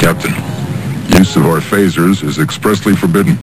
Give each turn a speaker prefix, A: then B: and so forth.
A: Captain, use of our phasers is expressly forbidden.